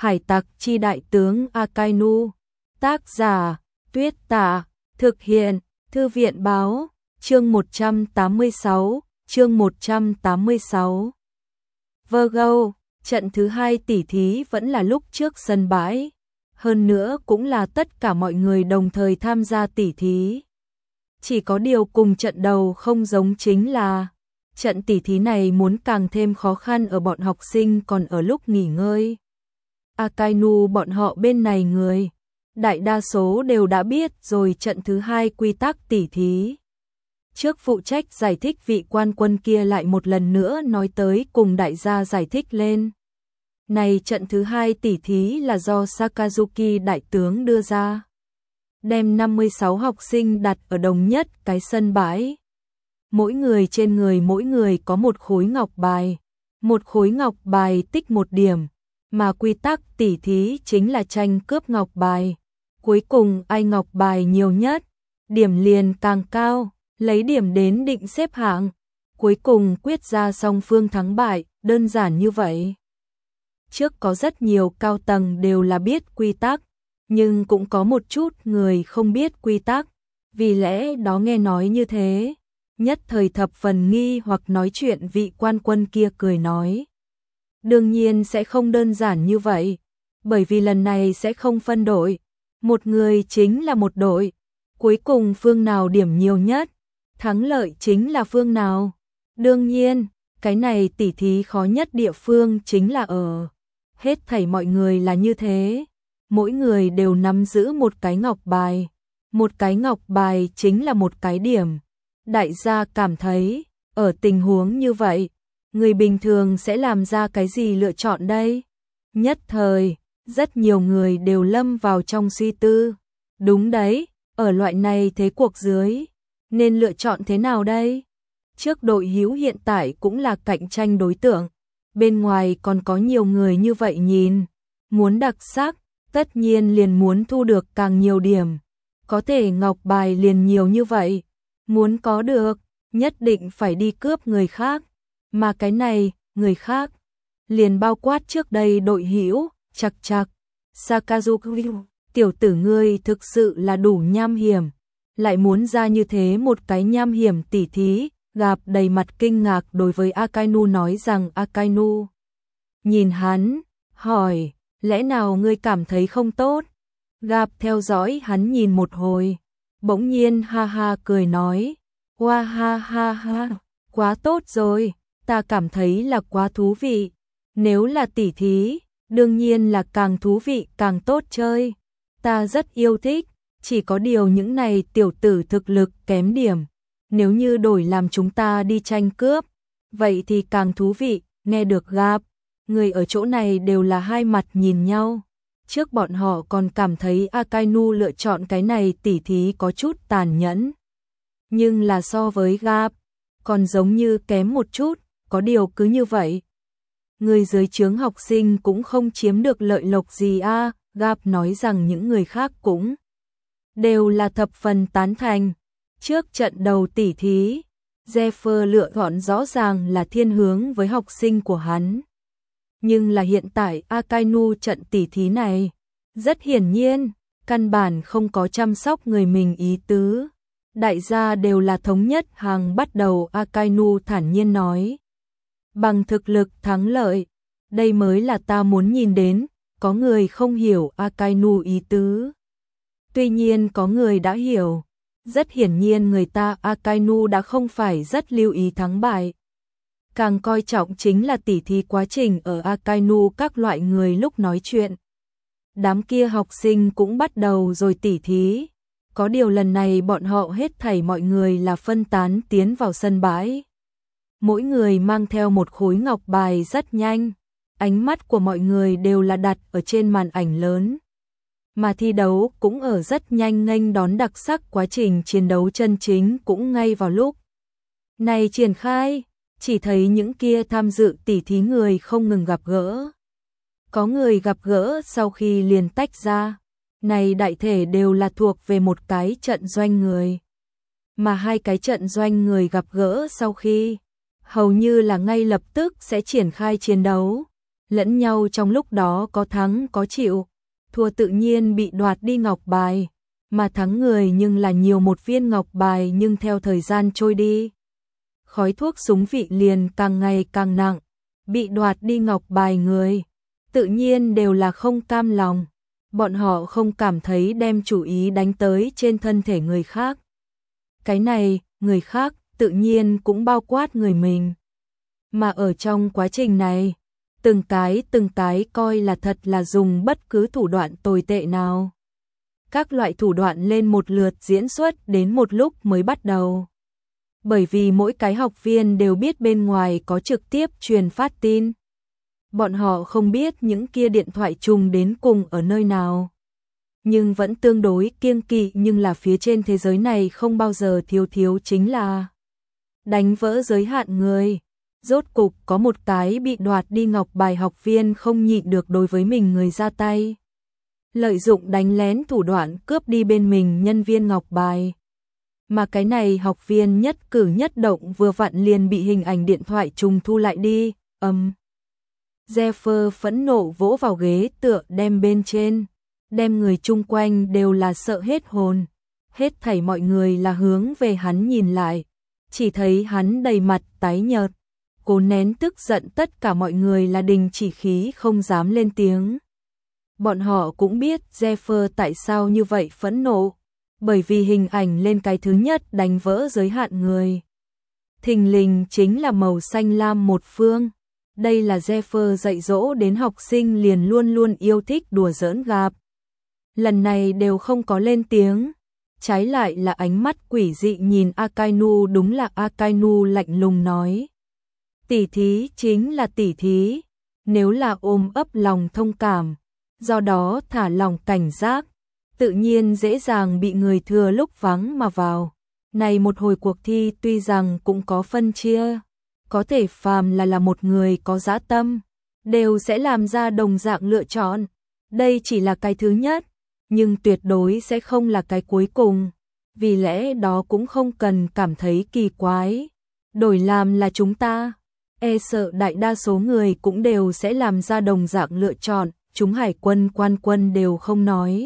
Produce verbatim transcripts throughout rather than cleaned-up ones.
Hải tặc chi đại tướng Akainu. Tác giả, Tuyết Tả. Thực hiện, Thư viện Báo. Chương một trăm tám mươi sáu, chương một trăm tám mươi sáu. Virgo, trận thứ hai tỉ thí vẫn là lúc trước sân bãi. Hơn nữa cũng là tất cả mọi người đồng thời tham gia tỉ thí. Chỉ có điều cùng trận đầu không giống chính là trận tỉ thí này muốn càng thêm khó khăn ở bọn học sinh còn ở lúc nghỉ ngơi. Akainu bọn họ bên này người, đại đa số đều đã biết rồi trận thứ hai quy tắc tỉ thí. Trước phụ trách giải thích vị quan quân kia lại một lần nữa nói tới cùng đại gia giải thích lên. Này trận thứ hai tỉ thí là do Sakazuki đại tướng đưa ra. Đem năm mươi sáu học sinh đặt ở đồng nhất cái sân bãi. Mỗi người trên người mỗi người có một khối ngọc bài. Một khối ngọc bài tích một điểm. Mà quy tắc tỉ thí chính là tranh cướp ngọc bài. Cuối cùng ai ngọc bài nhiều nhất, điểm liền càng cao, lấy điểm đến định xếp hạng. Cuối cùng quyết ra song phương thắng bại, đơn giản như vậy. Trước có rất nhiều cao tầng đều là biết quy tắc, nhưng cũng có một chút người không biết quy tắc, vì lẽ đó nghe nói như thế. Nhất thời thập phần nghi hoặc nói chuyện vị quan quân kia cười nói. Đương nhiên sẽ không đơn giản như vậy, bởi vì lần này sẽ không phân đội, một người chính là một đội, cuối cùng phương nào điểm nhiều nhất, thắng lợi chính là phương nào. Đương nhiên, cái này tỉ thí khó nhất địa phương chính là ở. Hết thảy mọi người là như thế, mỗi người đều nắm giữ một cái ngọc bài, một cái ngọc bài chính là một cái điểm. Đại gia cảm thấy, ở tình huống như vậy, người bình thường sẽ làm ra cái gì lựa chọn đây? Nhất thời, rất nhiều người đều lâm vào trong suy tư. Đúng đấy, ở loại này thế cuộc dưới, nên lựa chọn thế nào đây? Trước đội hữu hiện tại cũng là cạnh tranh đối tượng. Bên ngoài còn có nhiều người như vậy nhìn. Muốn đặc sắc, tất nhiên liền muốn thu được càng nhiều điểm. Có thể ngọc bài liền nhiều như vậy. Muốn có được, nhất định phải đi cướp người khác. Mà cái này, người khác, liền bao quát trước đây đội hữu, chặt chặt. Sakazuki, tiểu tử ngươi thực sự là đủ nham hiểm. Lại muốn ra như thế một cái nham hiểm tỉ thí, gặp đầy mặt kinh ngạc đối với Akainu nói rằng Akainu. Nhìn hắn, hỏi, lẽ nào ngươi cảm thấy không tốt? Gặp theo dõi hắn nhìn một hồi, bỗng nhiên ha ha cười nói, hoa ha ha ha, quá tốt rồi. Ta cảm thấy là quá thú vị. Nếu là tỉ thí, đương nhiên là càng thú vị càng tốt chơi. Ta rất yêu thích, chỉ có điều những này tiểu tử thực lực kém điểm. Nếu như đổi làm chúng ta đi tranh cướp, vậy thì càng thú vị. Nghe được gặp, người ở chỗ này đều là hai mặt nhìn nhau. Trước bọn họ còn cảm thấy Akainu lựa chọn cái này tỉ thí có chút tàn nhẫn. Nhưng là so với gặp, còn giống như kém một chút. Có điều cứ như vậy, người dưới trướng học sinh cũng không chiếm được lợi lộc gì a. À, Gap nói rằng những người khác cũng đều là thập phần tán thành. Trước trận đầu tỉ thí, Zephyr lựa chọn rõ ràng là thiên hướng với học sinh của hắn. Nhưng là hiện tại Akainu trận tỉ thí này, rất hiển nhiên, căn bản không có chăm sóc người mình ý tứ. Đại gia đều là thống nhất hàng bắt đầu. Akainu thản nhiên nói. Bằng thực lực thắng lợi, đây mới là ta muốn nhìn đến. Có người không hiểu Akainu ý tứ. Tuy nhiên có người đã hiểu. Rất hiển nhiên người ta Akainu đã không phải rất lưu ý thắng bại. Càng coi trọng chính là tỉ thí quá trình ở Akainu các loại người lúc nói chuyện. Đám kia học sinh cũng bắt đầu rồi tỉ thí. Có điều lần này bọn họ hết thảy mọi người là phân tán tiến vào sân bãi. Mỗi người mang theo một khối ngọc bài rất nhanh, ánh mắt của mọi người đều là đặt ở trên màn ảnh lớn. Mà thi đấu cũng ở rất nhanh nghênh đón đặc sắc quá trình chiến đấu chân chính cũng ngay vào lúc này triển khai, chỉ thấy những kia tham dự tỉ thí người không ngừng gặp gỡ. Có người gặp gỡ sau khi liền tách ra, này đại thể đều là thuộc về một cái trận doanh người. Mà hai cái trận doanh người gặp gỡ sau khi hầu như là ngay lập tức sẽ triển khai chiến đấu. lẫn nhau trong lúc đó có thắng có chịu, thua tự nhiên bị đoạt đi ngọc bài, mà thắng người nhưng là nhiều một viên ngọc bài, nhưng theo thời gian trôi đi, khói thuốc súng vị liền càng ngày càng nặng, bị đoạt đi ngọc bài người, tự nhiên đều là không cam lòng, bọn họ không cảm thấy đem chủ ý đánh tới trên thân thể người khác. Cái này, người khác, tự nhiên cũng bao quát người mình. Mà ở trong quá trình này, từng cái từng cái coi là thật là dùng bất cứ thủ đoạn tồi tệ nào. Các loại thủ đoạn lên một lượt diễn xuất đến một lúc mới bắt đầu. Bởi vì mỗi cái học viên đều biết bên ngoài có trực tiếp truyền phát tin. Bọn họ không biết những kia điện thoại trùng đến cùng ở nơi nào. Nhưng vẫn tương đối kiêng kỵ, nhưng là phía trên thế giới này không bao giờ thiếu thiếu chính là đánh vỡ giới hạn người. Rốt cục có một cái bị đoạt đi ngọc bài học viên không nhịn được đối với mình người ra tay. Lợi dụng đánh lén thủ đoạn cướp đi bên mình nhân viên ngọc bài. Mà cái này học viên nhất cử nhất động vừa vặn liền bị hình ảnh điện thoại trùng thu lại đi, âm. Um. Jeffer phẫn nộ vỗ vào ghế tựa đem bên trên, đem người chung quanh đều là sợ hết hồn. Hết thảy mọi người là hướng về hắn nhìn lại, chỉ thấy hắn đầy mặt tái nhợt, cố nén tức giận, tất cả mọi người là đình chỉ khí không dám lên tiếng. Bọn họ cũng biết Jeffer tại sao như vậy phẫn nộ, bởi vì hình ảnh lên cái thứ nhất đánh vỡ giới hạn người. Thình lình chính là màu xanh lam một phương. Đây là Jeffer dạy dỗ đến học sinh liền luôn luôn yêu thích đùa giỡn gặp. Lần này đều không có lên tiếng, trái lại là ánh mắt quỷ dị nhìn Akainu, đúng là Akainu lạnh lùng nói. Tỉ thí chính là tỉ thí, nếu là ôm ấp lòng thông cảm, do đó thả lòng cảnh giác, tự nhiên dễ dàng bị người thừa lúc vắng mà vào. Này một hồi cuộc thi tuy rằng cũng có phân chia, có thể phàm là là một người có dã tâm, đều sẽ làm ra đồng dạng lựa chọn. Đây chỉ là cái thứ nhất, nhưng tuyệt đối sẽ không là cái cuối cùng. Vì lẽ đó cũng không cần cảm thấy kỳ quái. Đổi làm là chúng ta, e sợ đại đa số người cũng đều sẽ làm ra đồng dạng lựa chọn. Chúng hải quân quan quân đều không nói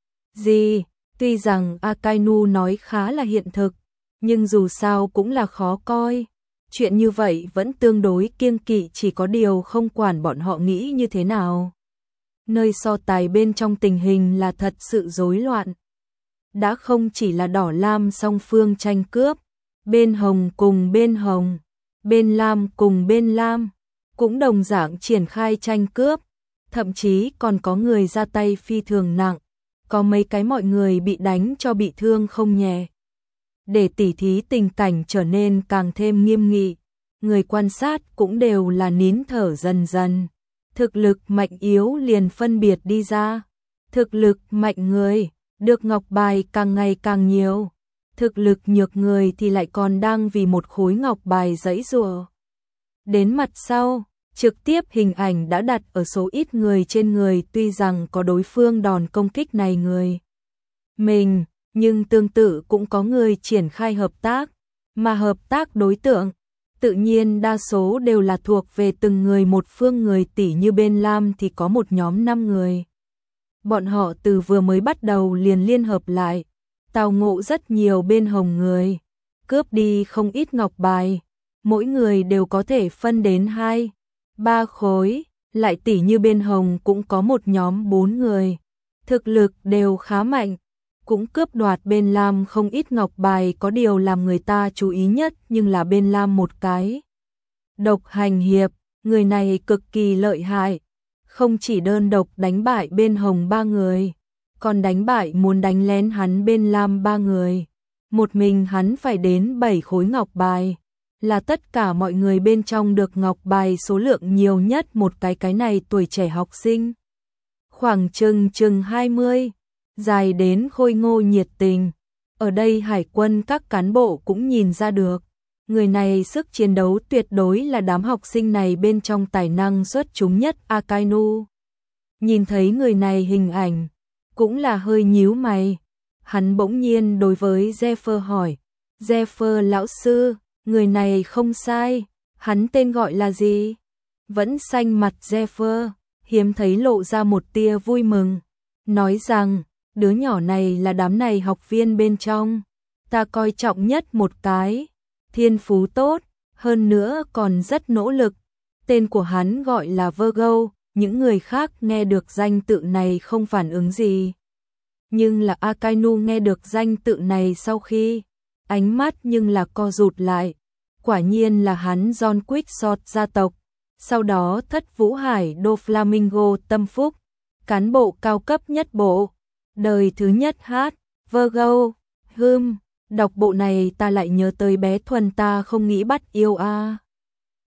gì. Tuy rằng Akainu nói khá là hiện thực, nhưng dù sao cũng là khó coi. Chuyện như vậy vẫn tương đối kiêng kỵ, chỉ có điều không quản bọn họ nghĩ như thế nào. Nơi so tài bên trong tình hình là thật sự rối loạn. Đã không chỉ là đỏ lam song phương tranh cướp, bên hồng cùng bên hồng, bên lam cùng bên lam, cũng đồng dạng triển khai tranh cướp, thậm chí còn có người ra tay phi thường nặng, có mấy cái mọi người bị đánh cho bị thương không nhẹ. Để tỉ thí tình cảnh trở nên càng thêm nghiêm nghị, người quan sát cũng đều là nín thở dần dần. Thực lực mạnh yếu liền phân biệt đi ra. Thực lực mạnh người, được ngọc bài càng ngày càng nhiều. Thực lực nhược người thì lại còn đang vì một khối ngọc bài giãy giụa. Đến mặt sau, trực tiếp hình ảnh đã đặt ở số ít người trên người, tuy rằng có đối phương đòn công kích này người mình, nhưng tương tự cũng có người triển khai hợp tác, mà hợp tác đối tượng tự nhiên đa số đều là thuộc về từng người một phương. Người tỷ như bên lam thì có một nhóm năm người. Bọn họ từ vừa mới bắt đầu liền liên hợp lại, tào ngộ rất nhiều bên hồng người, cướp đi không ít ngọc bài, mỗi người đều có thể phân đến hai, ba khối. Lại tỷ như bên hồng cũng có một nhóm bốn người, thực lực đều khá mạnh, cũng cướp đoạt bên lam không ít ngọc bài. Có điều làm người ta chú ý nhất nhưng là bên lam một cái độc hành hiệp, người này cực kỳ lợi hại, không chỉ đơn độc đánh bại bên hồng ba người, còn đánh bại muốn đánh lén hắn bên lam ba người. Một mình hắn phải đến bảy khối ngọc bài, là tất cả mọi người bên trong được ngọc bài số lượng nhiều nhất một cái. Cái này tuổi trẻ học sinh, khoảng chừng chừng hai mươi, dài đến khôi ngô nhiệt tình. Ở đây hải quân các cán bộ cũng nhìn ra được, người này sức chiến đấu tuyệt đối là đám học sinh này bên trong tài năng xuất chúng nhất. Akainu nhìn thấy người này hình ảnh, cũng là hơi nhíu mày. Hắn bỗng nhiên đối với Jeffer hỏi, Jeffer lão sư, người này không sai, hắn tên gọi là gì? vẫn xanh mặt Zephyr, hiếm thấy lộ ra một tia vui mừng, nói rằng, đứa nhỏ này là đám này học viên bên trong, ta coi trọng nhất một cái, thiên phú tốt, hơn nữa còn rất nỗ lực, tên của hắn gọi là Virgo, những người khác nghe được danh tự này không phản ứng gì. Nhưng là Akainu nghe được danh tự này sau khi, ánh mắt nhưng là co rụt lại, quả nhiên là hắn John Quickshot gia tộc, sau đó Thất Vũ Hải Đô Flamingo tâm phúc, cán bộ cao cấp nhất bộ, đời thứ nhất hát, Virgo, hưm, đọc bộ này ta lại nhớ tới bé Thuần ta không nghĩ bắt yêu a. À.